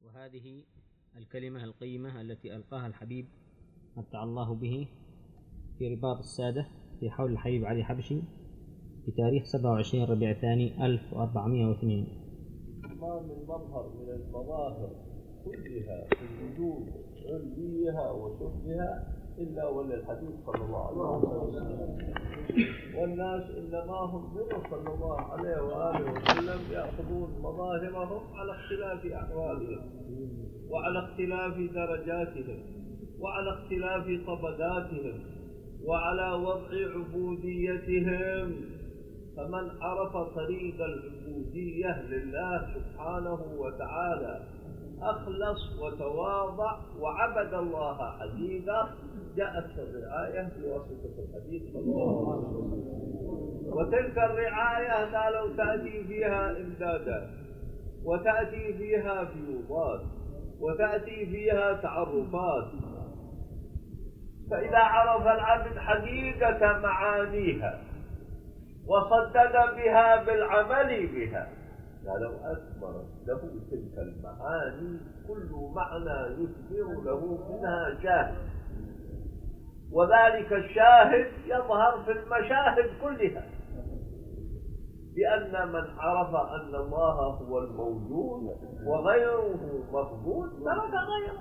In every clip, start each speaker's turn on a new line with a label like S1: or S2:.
S1: وهذه الكلمة القيمة التي ألقاها الحبيب متع الله به في رباط السادة في حول الحبيب علي حبشي في تاريخ 27 ربيع الثاني 1402.
S2: ما من مظهر من المظاهر كلها في الوجود علويها وسفلها إلا وللحبيب صلى الله عليه وسلم، والناس إنما هم منه صلى الله عليه وآله وسلم يأخذون مظاهرهم على اختلاف أحوالهم وعلى اختلاف درجاتهم وعلى اختلاف طبقاتهم وعلى وضع عبوديتهم. فمن عرف طريق العبودية لله سبحانه وتعالى أخلص وتواضع وعبد الله حقيقة جاءت الرعاية بواسطة الحديث صلى الله عليه وسلم. وتلك الرعاية قالوا تأتي فيها إمدادات وتأتي فيها فيوضات وتأتي فيها تعرفات. فإذا عرف العبد حقيقة معانيها وصدق بها بالعمل بها لو أثمر له تلك المعاني كل معنى يثمر له منها شاهد، وذلك الشاهد يظهر في المشاهد كلها، لأن من عرف أن الله هو الموجود وغيره مفقود ترك غيره.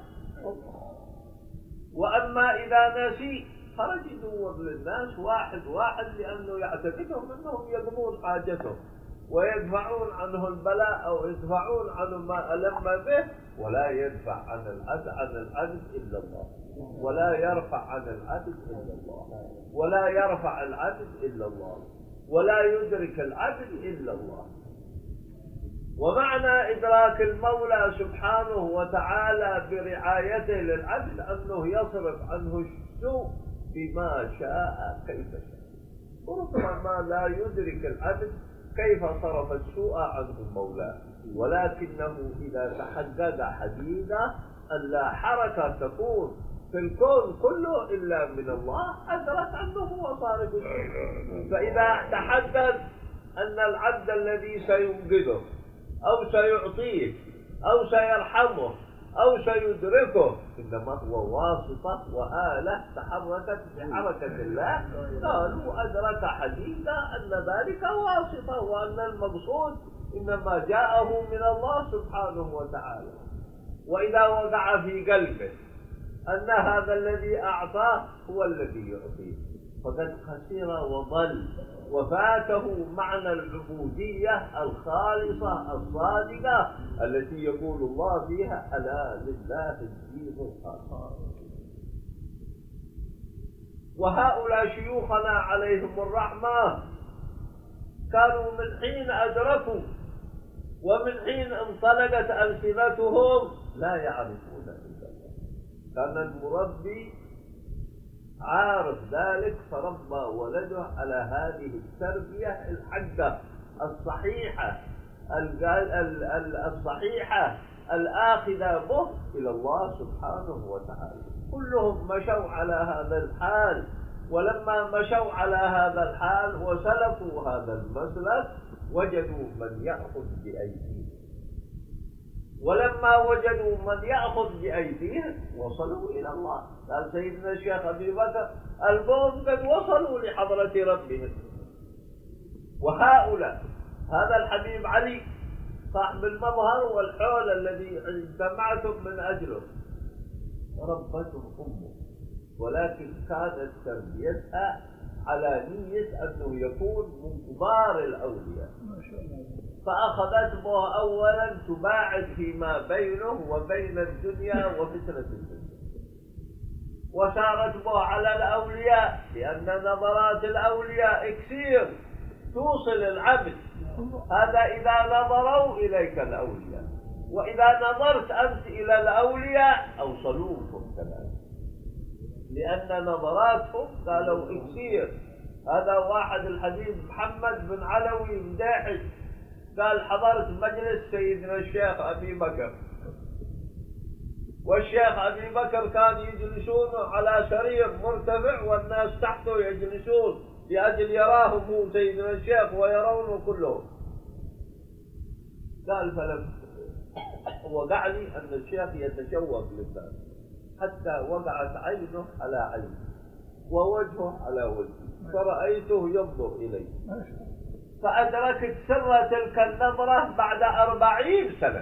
S2: وأما إذا نسي خرج يدور للناس واحد واحد لأنه يعتقدهم أنهم يقضون حاجتهم ويدفعون عنه البلاء أو يدفعون عنه ما ألم به، ولا يدفع عن العبد إلا الله، ولا يرفع عن العبد إلا الله، ولا يرفع العبد إلا الله، ولا يدرك العبد إلا الله. ومعنى إدراك المولى سبحانه وتعالى برعايته للعبد أنه يصرف عنه السوء بما شاء كيف شاء، وربما لا يدرك العبد كيف صرف السوء عنه مولاه، ولكنه إذا تحقق حقيقة أن لا حركة تكون في الكون كله إلا من الله أدرك أنه هو صارف السوء. فإذا تحقق أن العبد الذي سينقذه أو سيعطيه أو سيرحمه أو سيدركه إنما هو واسطة وآلة تحركت بحركة الله، قالوا أدرك حقيقة أن ذلك واسطة وأن المقصود إنما جاءه من الله سبحانه وتعالى. وإذا وقع في قلبه أن هذا الذي أعطاه هو الذي يعطيه فقد خسر وضل وفاته معنى العبودية الخالصة الصادقة التي يقول الله فيها ألا لله الدين الخالص. وهؤلاء شيوخنا عليهم الرحمة كانوا من حين أدركوا ومن حين انطلقت ألسنتهم لا يعرفون إلا الله. كان المربي عارف ذلك فربى ولده على هذه التربية الحقة الصحيحة الصحيحة الآخذة به إلى الله سبحانه وتعالى. كلهم مشوا على هذا الحال، ولما مشوا على هذا الحال وسلكوا هذا المسلك وجدوا من يأخذ بأيديهم، ولما وجدوا من يأخذ بأيديهم وصلوا إلى الله. قال سيدنا الشيخ أبي بكر القوم قد وصلوا لحضرة ربهم. وهؤلاء هذا الحبيب علي صاحب المظهر والحول الذي اجتمعتم من أجله ربته أمه، ولكن كانت تربيتها على نية أنه يكون من كبار الأولياء، فأخذت به أولا تباعد فيما بينه وبين الدنيا وفتنة الدنيا، وسارت به على الأولياء لأن نظرات الأولياء كثير توصل العبد. هذا إذا نظروا إليك الأولياء، وإذا نظرت أنت إلى الأولياء أوصلوكم كذلك، لأن نظراتهم قالوا كثير. هذا واحد الحبيب محمد بن علوي مداحج قال حضرت مجلس سيدنا الشيخ أبي بكر، والشيخ أبي بكر كان يجلسون على سرير مرتفع والناس تحته يجلسون لأجل يراهم هو سيدنا الشيخ ويرونه كلهم. قال فلم وقع لي أن الشيخ يتشوق للناس حتى وقعت عينه على عيني ووجهه على وجهي فرأيته ينظر إلي فأدركت سر تلك النظرة بعد 40 سنة.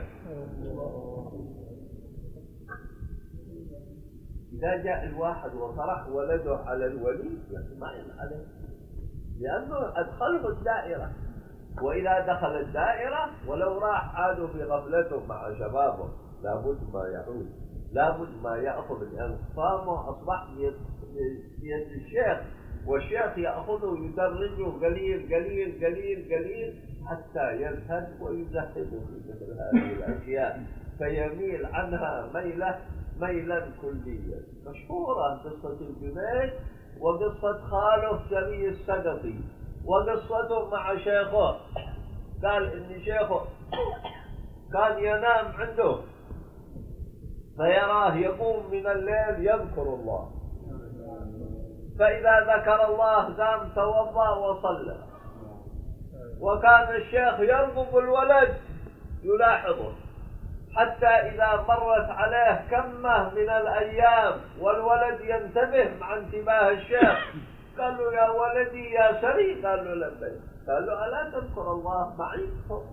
S2: إذا جاء الواحد وطرح ولده على الولي ما عليه لأنه أدخله الدائرة، وإذا دخل الدائرة ولو راح عادوا في غفلته مع شبابه لابد ما يعود، لابد ما يأخذ الأنصامه أصبح بيد الشيخ، والشيخ يأخذه يدرجه قليل قليل قليل قليل حتى يزهد ويزهد في مثل هذه الأشياء فيميل عنها ميلا كليا. مشهورة قصة الجنيد وقصة خاله سري السقطي وقصته مع شيخه. قال إن شيخه كان ينام عنده فيراه يقوم من الليل يذكر الله، فإذا ذكر الله قام توضأ وصلى، وكان الشيخ يرغب الولد يلاحظه حتى إذا مرت عليه كمة من الأيام والولد ينتبه مع انتباه الشيخ قال له يا ولدي يا سري، قال له لبيك، قال له ألا تذكر الله معي؟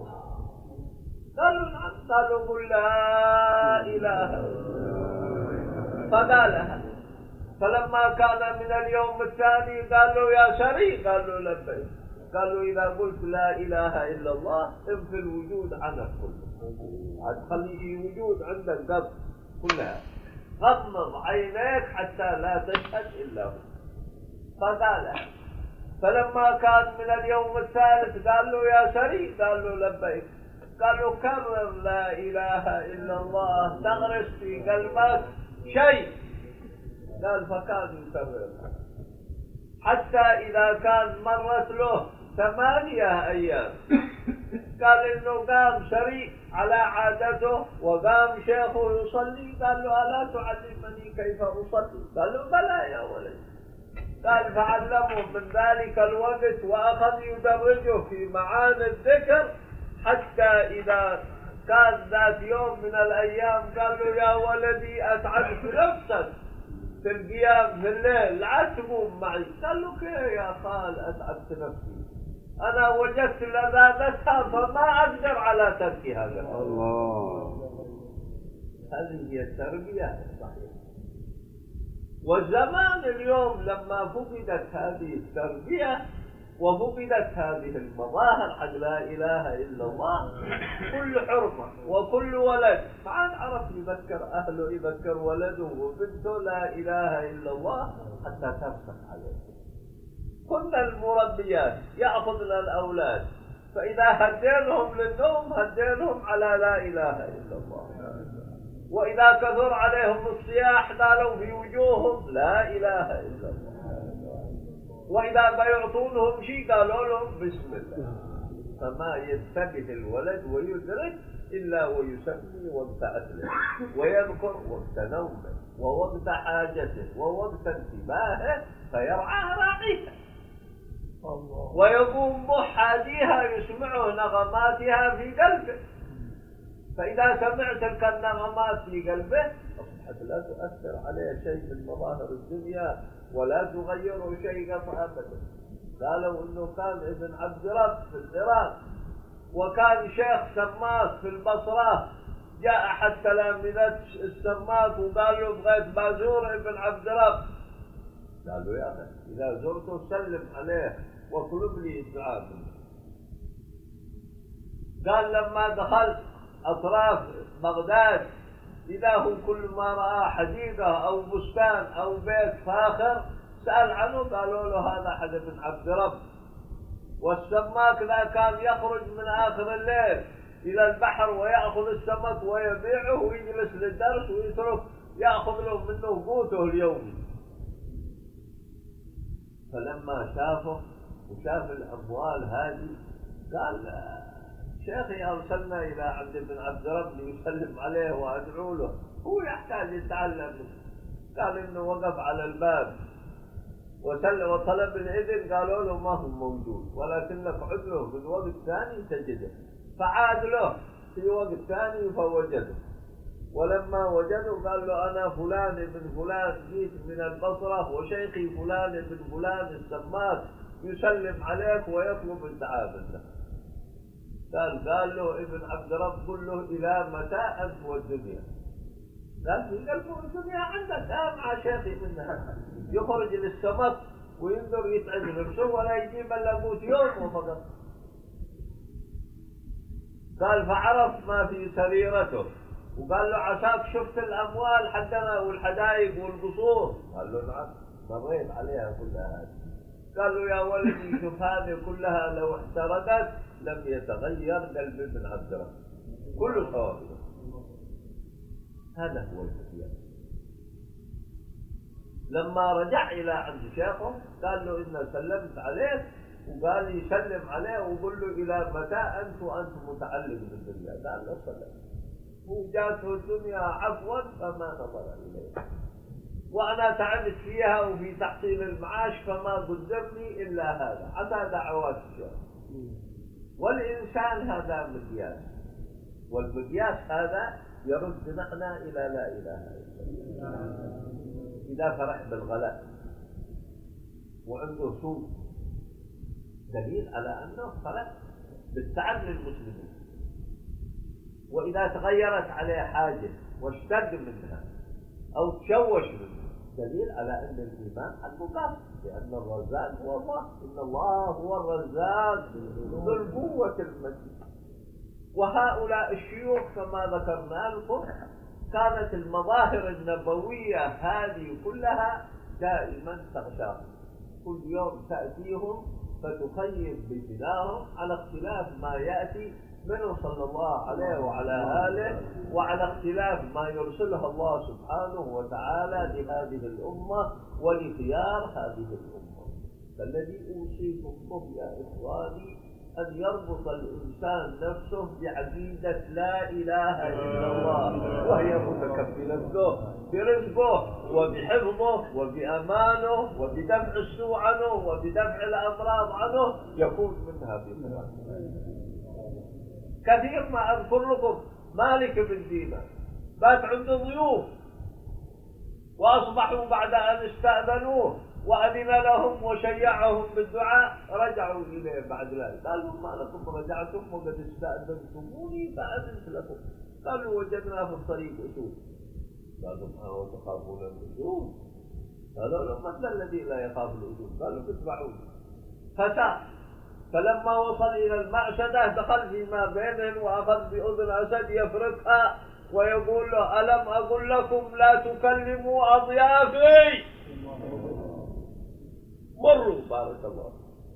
S2: قال له نعم، قال له قل لا إله إلا الله، فقالها. فلما كان من اليوم الثاني قال له يا سري، قال له لبيك، قال له إذا قلت لا إله إلا الله انفي الوجود عنك كله، هتخلي وجود عندك قبل كلها، غمض عينيك حتى لا تشهد إلا هو. فقالها. فلما كان من اليوم الثالث قال له يا سري، قال له لبيك، قال له كرر لا إله إلا الله تغرس في قلبك شيء، قال فكان يكررها حتى إذا كان مرت له 8 أيام قال إنه قام سري على عادته وقام شيخه يصلي، قال له ألا تعلمني كيف أصلي؟ قال له بلى يا ولد، قال فعلمه من ذلك الوقت وأخذ يدرجه في معاني الذكر حتى إذا كان ذات يوم من الأيام قال له يا ولدي أتعبت نفسك في القيام في الليل لا تقوم معي، قال له كيف يا خال أتعبت نفسي، أنا وجدت لذاذتها فما أقدر على تركها. الله، هذه هي التربية الصحيحة. والزمان اليوم لما فقدت هذه التربية وفقدت هذه المظاهر حق لا إله إلا الله، كل حرمة وكل ولد ما عاد عرف يذكر أهله، يذكر ولده وبنته لا إله إلا الله حتى ترسخ عليه. كنا المربيات يأخذنا الأولاد فإذا هدينهم للنوم هدينهم على لا إله إلا الله، وإذا كثر عليهم الصياح قالوا في وجوههم لا إله إلا الله، وإذا بيعطونهم شيء قالوا لهم بسم الله. فما ينتبه الولد ويدرك إلا ويسمي وقت أكله ويذكر وقت نومه ووقت حاجته ووقت انتباهه فيرعاه راعيها، ويقوم محاديها يسمعه نغماتها في قلبه، فإذا سمع تلك النغمات في قلبه أصبحت لا تؤثر عليه شيء من مظاهر الدنيا ولا تغير شيء أبدا. قالوا إنه كان ابن عبد رب في العراق وكان شيخ سماك في البصرة، جاء أحد تلامذة السماك وقال له بغيت بازور ابن عبد رب، قال له يا أخي إذا زرته سلم عليه واطلب لي الدعاء. قال لما دخلت أطراف بغداد إذا هو كل ما رأى حديقة أو بستان أو بيت فاخر سأل عنه، قالوا له هذا حد ابن عبد رب. والسماك ذا كان يخرج من آخر الليل إلى البحر ويأخذ السمك ويبيعه ويجلس للدرس ويترك يأخذ له منه قوته اليومي. فلما شافه وشاف الأموال هذه قال شيخي أرسلنا إلى عبد بن عبد رب ليسلم عليه وأدعو له، هو يحتاج يتعلم. قال إنه وقف على الباب وطلب الإذن، قالوا له ما هو موجود ولكنك عد له في الوقت الثاني تجده. فعاد له في وقت ثاني فوجده، ولما وجده قال له أنا فلان ابن فلان جيت من البصرة وشيخي فلان ابن فلان السماك يسلم عليك ويطلب الدعاء منك. قال له ابن عبد رب قل له إلى متى أنت والدنيا؟ قال في قلبه الدنيا عندك مع شيخي منها يخرج للسمك وينظر يتعب نفسه ولا يجيب إلا قوت يوم فقط. قال فعرف ما في سريرته وقال له عساك شفت الأموال حقنا والحدائق والقصور؟ قال له نعم مريت عليها كلها. قال له يا ولدي شوف هذه كلها لو احترقت لم يتغير قلب ابن عبد رب كله ثوابه. هذا هو الفتيان. لما رجع إلى عند شيخه قال له إن سلمت عليك وقال يسلم عليه وقل له إلى متى أنت وأنت متعلق بالدنيا؟ قال له سلم. وجاته الدنيا عفوا فما نظر إليه، وأنا تعبت فيها وفي تحصيل المعاش فما قدمني إلا هذا. عسى دعوات الشيخ. والإنسان هذا مقياس، والمقياس هذا يرد نحن إلى لا إله إلا الله. إذا فرح بالغلاء وعنده سوء دليل على أنه فرح بالتعب للمسلمين، وإذا تغيرت عليه حاجة واشتد منها أو تشوش منها دليل على أن الإيمان المقام، لأن الرزاق هو الله، إن الله هو الرزاق ذو القوة المتين. وهؤلاء الشيوخ كما ذكرنا لكم كانت المظاهر النبوية هذه كلها دائما تغشاهم، كل يوم تأتيهم فتخيب بجناهم على اختلاف ما يأتي منه صلى الله عليه وعلى آله، وعلى اختلاف ما يرسله الله سبحانه وتعالى لهذه الأمة ولخيار هذه الأمة. فالذي أوصيكم به يا إخواني أن يربط الإنسان نفسه بعقيدة لا إله إلا الله، وهي متكفلة له برزقه وبحفظه وبأمانه وبدفع السوء عنه وبدفع الأمراض عنه، يكون منها بمراده. كثير ما أذكر لكم مالك بن دينار بات عنده ضيوف وأصبحوا بعد أن استأذنوه وأذن لهم وشيعهم بالدعاء رجعوا إليه بعد ذلك. قالوا ما لكم رجعتم وقد استأذنتموني فأذنت لكم؟ قالوا وجدنا في الطريق أسود. قالوا ما هو تخافون الأسود؟ قالوا له مثل الذي لا يخاف الأسود. قالوا اتبعوني. فسار، فلما وصل إلى المعشدة دخل فيما بينهم وأخذ بأذن أسد يفركها ويقول له ألم أقل لكم لا تكلموا أضيافي؟ مروا بارك الله.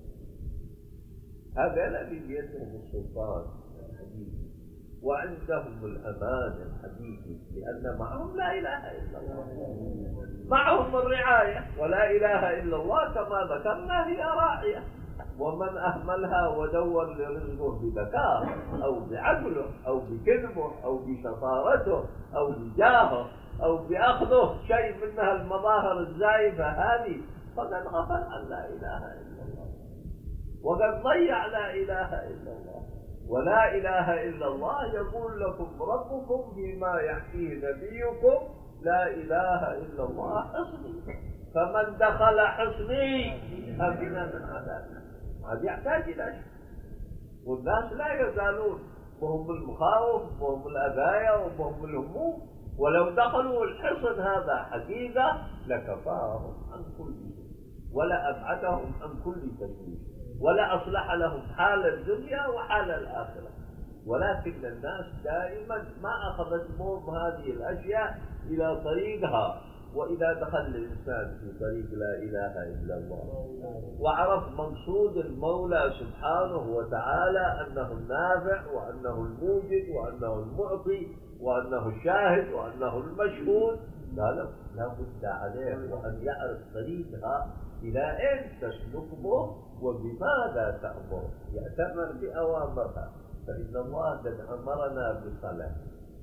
S2: هذا الذي بيدهم السلطان الحديثي وعندهم الأمان الحديثي، لأن معهم لا إله إلا الله، معهم الرعاية، ولا إله إلا الله كما ذكرنا هي راعية. ومن أهملها ودور لرزقه بذكاء أو بعقله أو بكذبه أو بشطارته أو بجاهه أو بأخذه شيء منها المظاهر الزائفة هذه فقد غفل عن لا إله إلا الله، وقد ضيع لا إله إلا الله. ولا إله إلا الله يقول لكم ربكم فيما يحكيه نبيكم لا إله إلا الله حصني، فمن دخل حصني أمن من عذابه. هذا يحتاج إلى شيء، والناس لا يزالون وهم المخاوف وهم الأبايا وهم الهموم، ولو دخلوا الحصن هذا حقيقة لكفاهم عن كل شيء ولا أبعدهم عن كل تشويش ولا أصلح لهم حال الدنيا وحال الآخرة. ولكن الناس دائما ما أخذت بهم هذه الأشياء إلى طريقها. وإذا دخل الإنسان في طريق لا إله إلا الله وعرف مقصود المولى سبحانه وتعالى أنه النافع وأنه الموجد وأنه المعطي وأنه الشاهد وأنه المشهود، لا بد عليه وأن يعرف طريقها إلى أين تسلكه وبماذا تأمر، يأتمر بأوامرها. فإن الله قد أمرنا بالصلاة،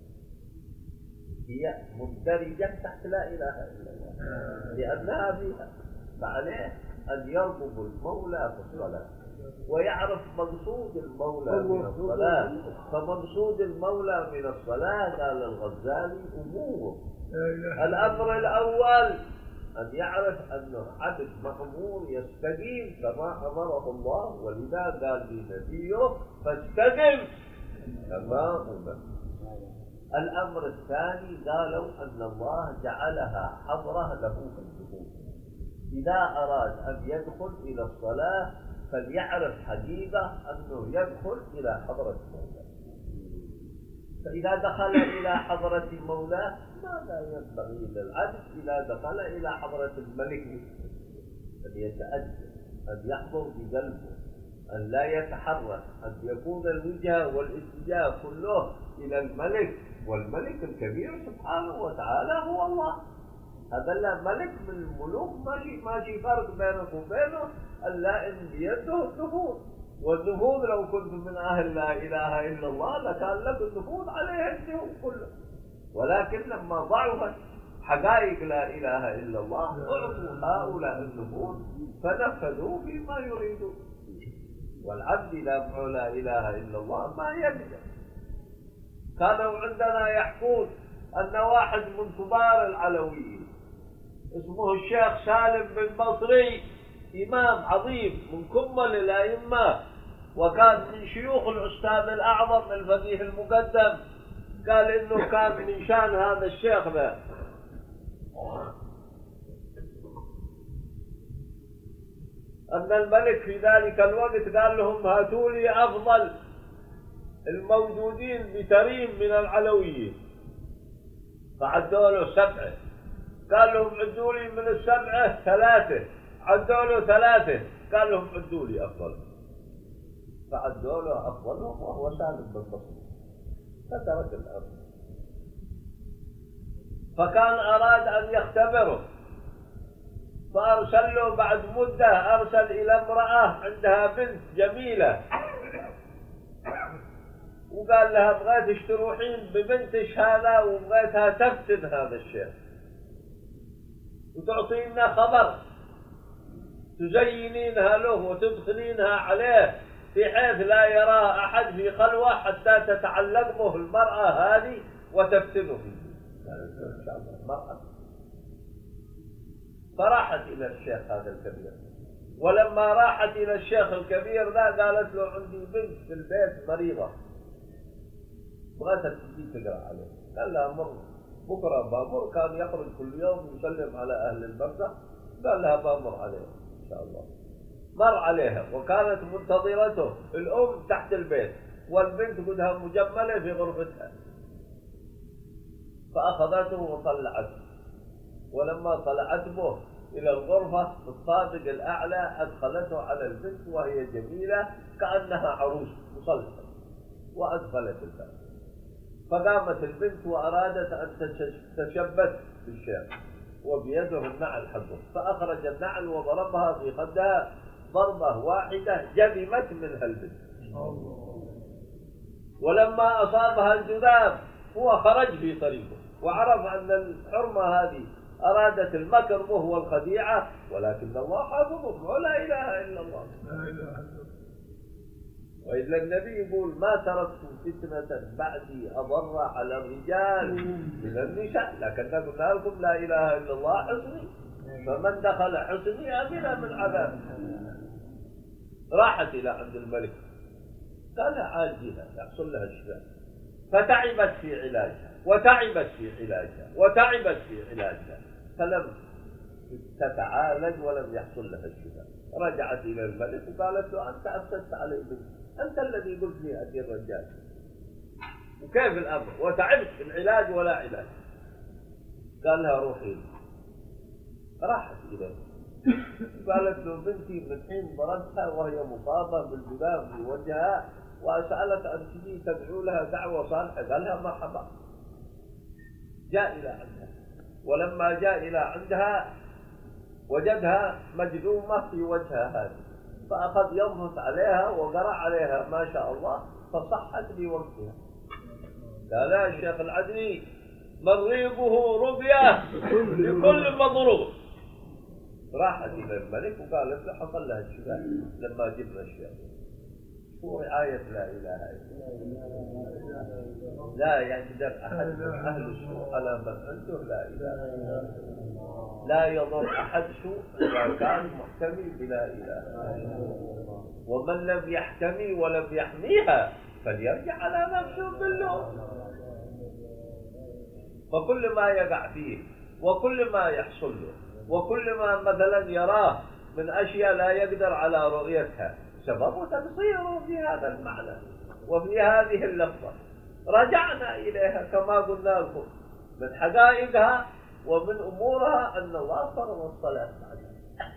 S2: هي مندرجة تحت لا إله إلا الله لأنها فيها، فعليه أن يرغب المولى في الصلاة ويعرف مقصود المولى من الصلاة. فمقصود المولى من الصلاة قال الغزالي أمور. الأمر الأول أن يعرف أنه عبد مأمور يستقيم كما أمره الله، ولذا قال لنبيه فاستقم كما أمر. الأمر الثاني قالوا أن الله جعلها حضرة له في الدخول، إذا أراد أن يدخل إلى الصلاة فليعرف حقيقة أنه يدخل إلى حضرة مولاه. فإذا دخل إلى حضرة مولاه ماذا ينبغي للعبد إذا دخل إلى حضرة الملك؟ أن يتأدب، أن يحضر بقلبه، أن لا يتحرك، أن يكون الوجهة والاتجاه كله إلى الملك، والملك الكبير سبحانه وتعالى هو الله. هذا لا ملك من الملوك، ماشي فرق بينك وبينه، اللائم بيده النفوذ، والنفوذ لو كنت من أهل لا إله إلا الله لكان لك النفوذ عليه الشيء كله. ولكن لما ضعفت حقائق لا إله إلا الله أعطوا هؤلاء النفوذ فنفذوا فيما يريدون. والعبد إذا فعل لا إله إلا الله ما يقدر. كانوا عندنا يحكون أن واحد من كبار العلويين اسمه الشيخ سالم بن بصري، إمام عظيم من كمل الأئمة، وكان من شيوخ الأستاذ الأعظم الفقيه المقدم، قال إنه كان من شان هذا الشيخ ذا أن الملك في ذلك الوقت قال لهم هاتوا لي أفضل الموجودين بتريم من العلويين، فعدوا له 7، قال لهم عدوا لي من 7 3، عدوا له 3، قال لهم عدوا لي أفضل، فعدوا له أفضلهم وهو سالم بن بصري، فترك الأمر. فكان أراد أن يختبره، فأرسل له بعد مدة، أرسل إلى امرأة عندها بنت جميلة وقال لها بغيتش تروحين ببنتش هذا وبغيتها تفتن هذا الشيخ وتعطينا خبر تزينينها له وتدخلينها عليه بحيث لا يراه أحد في خلوة حتى تتعلق به المرأة هذه وتفتنه فيه. إن شاء الله المرأة. فراحت إلى الشيخ هذا الكبير، ولما راحت إلى الشيخ الكبير ذا قالت له عندي بنت في البيت مريضة بغيتها تجي تقرأ عليه. قال لها مر بكرة بامر، كان يخرج كل يوم يسلم على أهل البرزخ، قال لها بامر عليه إن شاء الله. مر عليها وكانت منتظرته الأم تحت البيت والبنت قدها مجملة في غرفتها، فأخذته وطلعته، ولما طلعت به إلى الغرفة في الطابق الأعلى أدخلته على البنت وهي جميلة كأنها عروس مصلحة، وأدخلت الباب. فقامت البنت وأرادت أن تشبث بالشيخ وبيده النعل حقه، فأخرج النعل وضربها في خدها ضربة واحدة جذمت منها البنت. ولما أصابها الجذام هو خرج في طريقه وعرف أن الحرمة هذه أرادت المكر به والخديعة، ولكن الله حافظه ولا إله إلا الله. وإذا النبي يقول ما تركت فتنة بعدي أضر على الرجال من النساء، لكن قلنا لكم لا إله إلا الله حصني، فمن دخل حصني أمن من عذاب. راحت إلى عند الملك قال عالجها يحصل لها الشفاء، فتعبت في علاجها وتعبت في علاجها وتعبت في علاجها فلم تتعالج ولم يحصل لها الشفاء. رجعت إلى الملك وقالت له أنت أفسدت علي بنتي، أنت الذي قلت لي أتي الرجال، وكيف الأمر وتعبت في العلاج ولا علاج. قال لها روحي. راحت إليه قالت له بنتي من حين ضربتها وهي مصابة بالجذام في وجهها وأسألك أن تجي تدعو لها دعوة صالحة. قال لها مرحبا. جاء إلى عندها، ولما جاء إلى عندها وجدها مجذومة في وجهها هذه، فأخذ يضغط عليها وقرأ عليها ما شاء الله فصحت بوجهها. قال لا الشيخ العدني مريبه رقية لكل مضروب، راحت إلى الملك وقالت له حصل لها الشفاء لما جبنا الشياطين. شو رعاية لا إله إلا الله؟ لا يقدر أحد من أهل السوء على من عنده لا إله إلا الله. لا يضر أحد سوء إذا كان محتمي بلا إله إلا الله. ومن لم يحتمي ولم يحميها فليرجع على نفسه باللوم. فكل ما يقع فيه وكل ما يحصل له وكل ما مثلا يراه من أشياء لا يقدر على رؤيتها سبب تقصيره في هذا المعنى وفي هذه اللفظة. رجعنا إليها كما قلنا لكم من حقائقها ومن أمورها أن الله فرض الصلاة عليها.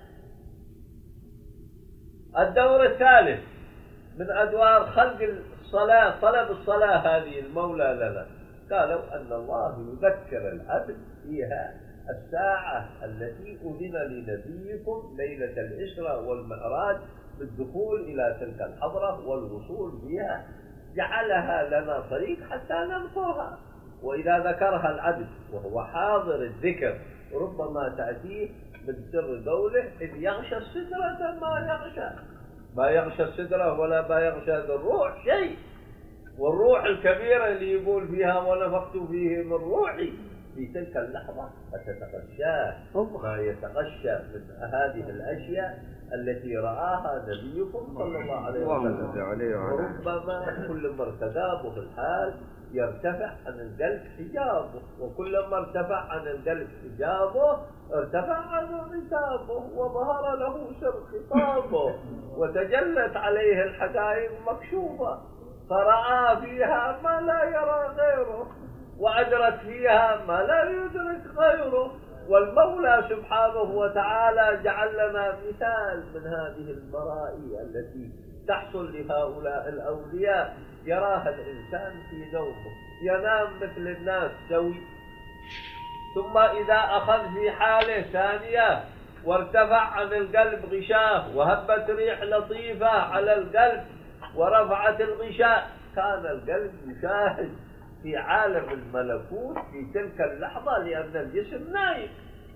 S2: الدور الثالث من أدوار خلق الصلاة طلب الصلاة هذه المولى لنا. قالوا أن الله يذكر العبد فيها الساعة التي أذن لنبيكم ليلة الإسراء والمعراج بالدخول إلى تلك الحضرة والوصول بها، جعلها لنا طريق حتى نذكرها. وإذا ذكرها العبد وهو حاضر الذكر ربما تأتيه من سر قوله إذ يغشى السدرة ما يغشى السدرة ولا ما يغشى الروح شيء. والروح الكبيرة اللي يقول فيها ونفخت فيه من روحي في تلك اللحظة فتتغشاه ما يتغشى من هذه الأشياء التي رآها نبيكم صلى الله عليه وسلم. وربما كل ما ارتدى به الحال يرتفع عن القلب حجابه، وكلما ارتفع عن القلب حجابه ارتفع عنه عتابه وظهر له سر خطابه وتجلت عليه الحقائق مكشوفة، فرأى فيها ما لا يرى غيره وأدرك فيها ما لا يدرك غيره. والمولى سبحانه وتعالى جعل لنا مثال من هذه المرائي التي تحصل لهؤلاء الأولياء. يراها الإنسان في نومه ينام مثل الناس سوي، ثم إذا أخذ في حاله ثانية وارتفع عن القلب غشاه وهبت ريح لطيفة على القلب ورفعت الغشاء كان القلب يشاهد في عالم الملكوت في تلك اللحظة لأن الجسم نايم.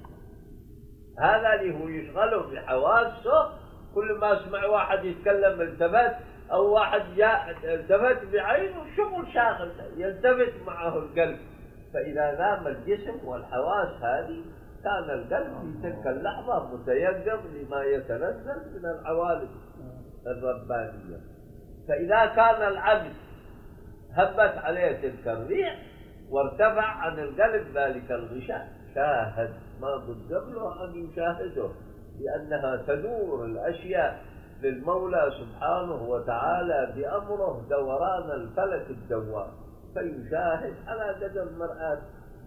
S2: هذا اللي هو يشغله بحواسه. كل ما سمع واحد يتكلم التفت أو واحد جاء التفت بعينه شغل شاغل يلتفت معه القلب. فإذا نام الجسم والحواس هذه كان القلب في تلك اللحظة متيقظ لما يتنزل من العوالم الربانية. فإذا كان العبد هبت عليه تلك الريح وارتفع عن القلب ذلك الغشاء شاهد ما قدر له أن يشاهده، لأنها تدور الأشياء للمولى سبحانه وتعالى بأمره دوران الفلك الدوار فيشاهد على قدر مرآة.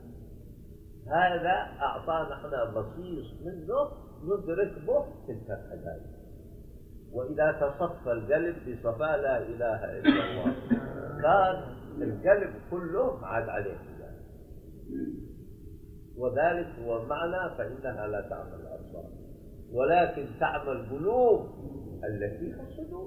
S2: هذا أعطانا احنا بصيص منه ندرك به تلك الحقائق. وإذا تصفى القلب بصفاء لا إله إلا الله كان القلب كله عاد عليه ذلك. وذلك هو معنى فإنها لا تعمل الأبصار ولكن تعمل القلوب التي في الصدور.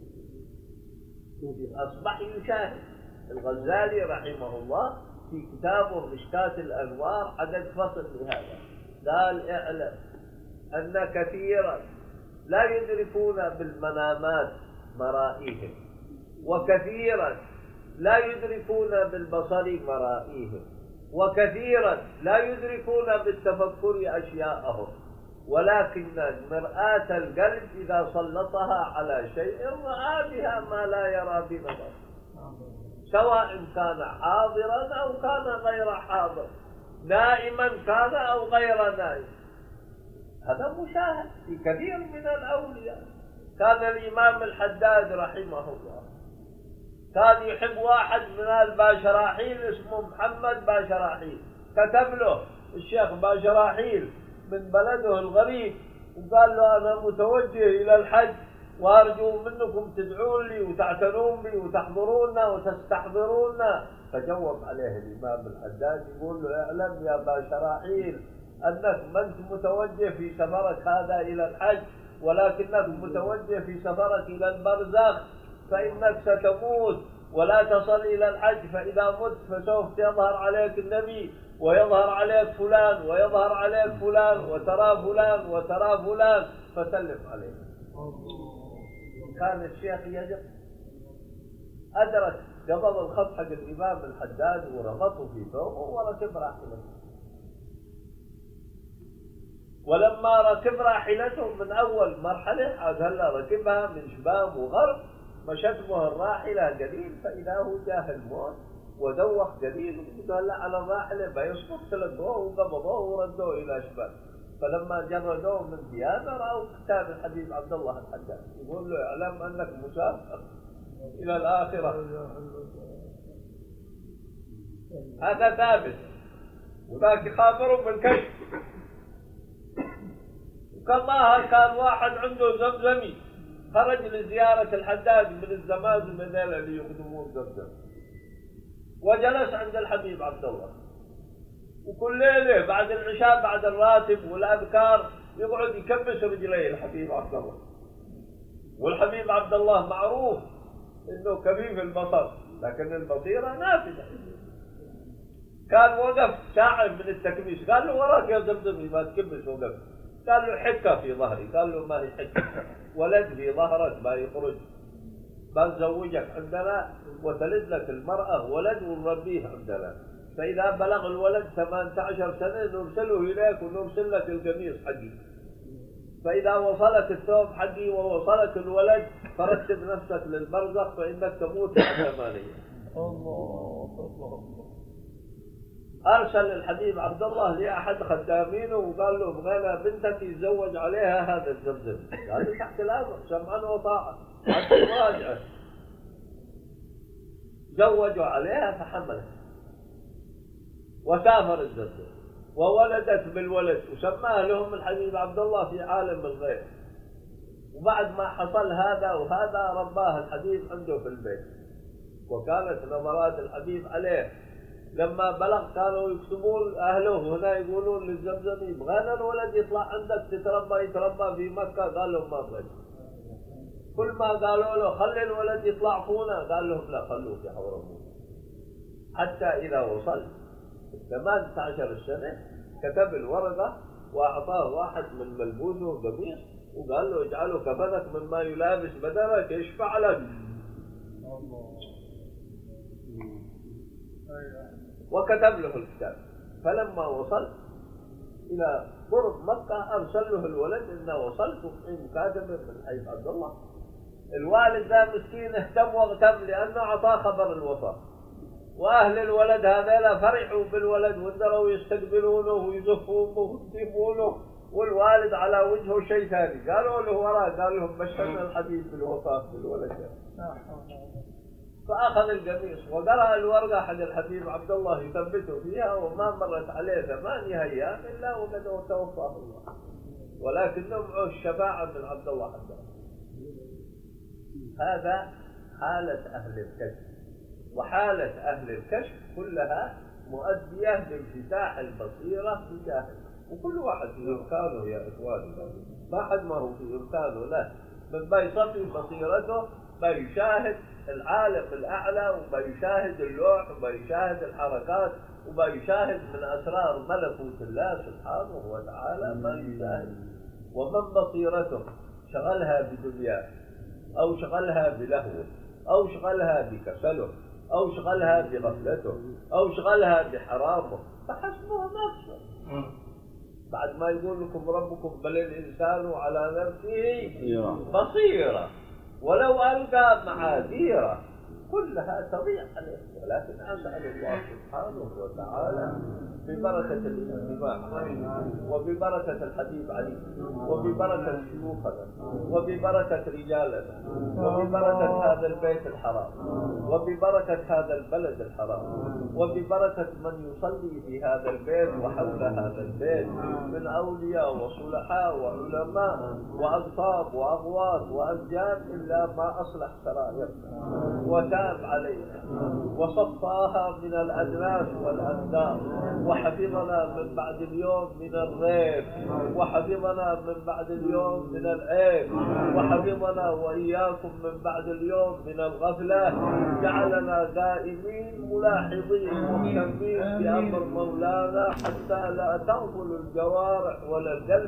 S2: أصبح يشاهد. الغزالي رحمه الله في كتابه مشكاة الأنوار عدد فصل لهذا قال اعلم أن كثيرا لا يدركون بالمنامات مرائيهم، وكثيرا لا يدركون بالبصر مرائيهم، وكثيرا لا يدركون بالتفكر أشياءهم، ولكن مرآة القلب إذا سلطها على شيء رأى بها ما لا يرى بنظر، سواء كان حاضرا أو كان غير حاضر، نائما كان أو غير نائم. هذا مشاهد في كثير من الأولياء. كان الإمام الحداد رحمه الله كان يحب واحد من الباشراحيل اسمه محمد باشراحيل، كتب له الشيخ باشراحيل من بلده الغريب وقال له أنا متوجه إلى الحج وأرجو منكم تدعون لي وتعتنون بي وتحضروننا وتستحضروننا. فجواب عليه الإمام الحداد يقول له اعلم يا باشراحيل أنك ما أنت متوجه في سفرك هذا إلى الحج، ولكنك متوجه في سفرك إلى البرزخ، فإنك ستموت ولا تصل إلى الحج، فإذا مت فسوف يظهر عليك النبي ويظهر عليك فلان ويظهر عليك فلان وترى فلان وترى فلان، فسلم عليه. كان الشيخ يجب أدرك قبل الخط حق الإمام الحداد وربطه في ثوبه وركب راحلته. ولما ركب راحلته من أول مرحلة عاد هلا ركبها من شباب وغرب، مشت به الراحلة قليل فإذا هو جاه الموت ودوخ قليل، وهلا على الراحلة بيسقط، تلقوه وقبضوه وردوه إلى شباب. فلما جردوه من ثيابه رأوا كتاب الحبيب عبد الله الحداد يقول له اعلم أنك مسافر إلى الآخرة. هذا ثابت، وذاك خابر بالكشف. وكالله كان واحد عنده زمزمي خرج لزيارة الحداد من الزمازم ذيلا اللي يخدمون زمزم، وجلس عند الحبيب عبد الله، وكل ليلة بعد العشاء بعد الراتب والأذكار يقعد يكبس رجليه الحبيب عبد الله. والحبيب عبد الله معروف انه كفيف البصر لكن البصيرة نافذة. كان وقف ساعة من التكبيس، قال له وراك يا زمزمي ما تكبس. وقف قال له حكة في ظهري، قال له ما هي حكة، ولد في ظهرك ما يخرج، بنزوجك عندنا وتلد لك المرأة ولد ونربيه عندنا، فإذا بلغ الولد 18 سنة نرسله إليك ونرسل لك القميص حقي، فإذا وصلك الثوب حقي ووصلك الولد فرتب نفسك للبرزخ فإنك تموت بعد 8. الله. أرسل الحبيب عبد الله لأحد خدامينه وقال له بغينا بنتك يتزوج عليها هذا الزمزم. قال له تحت الأمر سمعا وطاعة حتى المراجعة. زوجوا عليها فحملت وسافر الزمزم وولدت بالولد وسماها لهم الحبيب عبد الله في عالم الغيب. وبعد ما حصل هذا وهذا رباه الحبيب عنده في البيت، وكانت نظرات الحبيب عليه. لما بلغ كانوا يكتبون أهله هنا يقولون للزمزمي بغينا الولد يطلع عندك يتربى في مكة، قال لهم ما بغيت. كل ما قالوا له خلي الولد يطلع فونا قال لهم لا خلوه في حورمه. حتى إذا وصل 18 سنة كتب الورقة وأعطاه واحد من ملبوسه قميص وقال له اجعله كفنك مما يلابس بدنك يشفع لك. وكتب له الكتاب. فلما وصل إلى قرب مكة أرسل له الولد إنه وصلت في مكاتبة من الحبيب عبد الله. الوالد ذا مسكين اهتم واغتم لأنه أعطاه خبر الوفاة، وأهل الولد هذا فرحوا بالولد وانذروا يستقبلونه ويزفونه ويهتمونه، والوالد على وجهه شيء ثاني. قالوا له وراه قال لهم بشرنا الحبيب بالوفاة بالولد. فأخذ القميص وقرأ الورقة حق الحبيب عبد الله يثبته فيها، وما مرت عليه 8 أيام إلا وقد توفاه الله، ولكنه معه الشفاعة من عبد الله حتى. هذا حالة أهل الكشف، وحالة أهل الكشف كلها مؤدية لانفتاح البصيرة تجاهه. وكل واحد في إمكانه يا إخواني، ما حد ما هو في إمكانه له من ما يصفي بصيرته، ما يشاهد العالم الأعلى وما يشاهد اللوح وما يشاهد الحركات وما يشاهد من أسرار ملكوت الله سبحانه وتعالى ما يشاهد. ومن بصيرته شغلها بدنياه أو شغلها بلهوه أو شغلها بكسله أو شغلها بغفلته أو شغلها بحرامه فحسبه نفسه. بعد ما يقول لكم ربكم بل الإنسان على نفسه بصيرة ولو ألقى معاذيره كلها تضيع عليه. ولكن أسأل الله سبحانه وتعالى ببركة الاجتماع وببركة الحبيب علي وببركة شيوخنا وببركة رجالنا وببركة هذا البيت الحرام وببركة هذا البلد الحرام وببركة من يصلي في هذا البيت وحول هذا البيت من أولياء وصلحاء وعلماء وأقطاب وأغواث وأنجاب إلا ما أصلح سرائرنا وتاب علينا وصفاها من الأدناس والأندار، وحفظنا من بعد اليوم من الريب، وحفظنا من بعد اليوم من العيب، وحفظنا وإياكم من بعد اليوم من الغفلة، جعلنا دائمين ملاحظين مهتمين بأمر مولانا حتى لا تغفل الجوارح ولا القلب،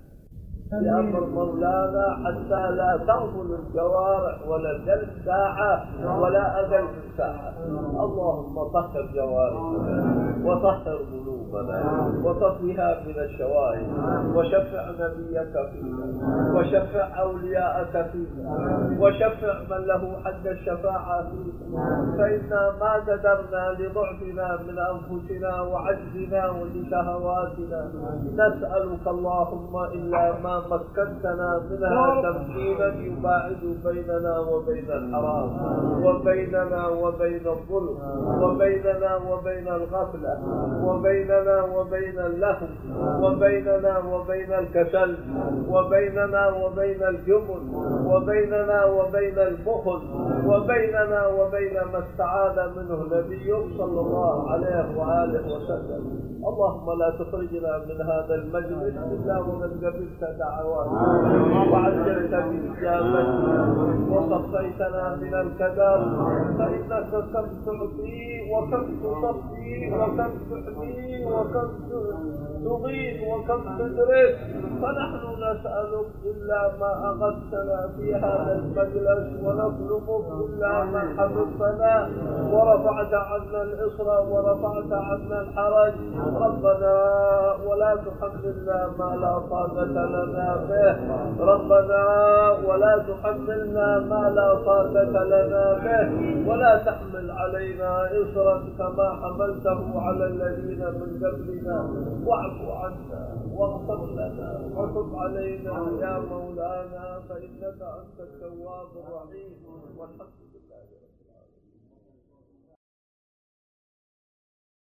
S2: بأمر مولانا حتى لا تغفل الجوارح ولا القلب ساعة ولا أقل من ساعة. اللهم طهر جوارحنا وطهر قلوبنا وطهرها من الشوائب، وشفع نبيك فينا، وشفع أولياءك فينا، وشفع من له حق الشفاعة فينا، فإنا ما قدرنا لضعفنا من أنفسنا وعجزنا ولشهواتنا، نسألك اللهم إلا ما مكنتنا منها تمكينا يباعد بيننا وبين الحرام، وبيننا وبين الظلم، وبيننا وبين الغفلة، وبيننا وبين اللهو، وبيننا وبين الكسل، وبيننا وبين الجبن، وبيننا وبين البخل، وبيننا وبين ما استعاذ منه نبيك صلى الله عليه وآله وسلم. اللهم لا تخرجنا من هذا المجلس إلا ومن قبلت دعواتنا وعجلت بإجابتنا وصفيتنا من الكدر، فإنك كم تعطي وكم تصفي وكم تحمي وكم تغيث وكم تدرك، فنحن نسألك إلا ما أغثنا في هذا المجلس، ونطلبك إلا ما حفظتنا ورفعت عنا الإصر ورفعت عنا الحرج. ربنا ولا تحملنا ما لا طاقة لنا به، ربنا ولا تحملنا ما لا طاقة لنا به، ولا تحمل علينا إصرا كما حملته على الذين من قبلنا، واعف عنا واغفر لنا وتب علينا يا مولانا، فإنك أنت التواب الرحيم، والحمد لله.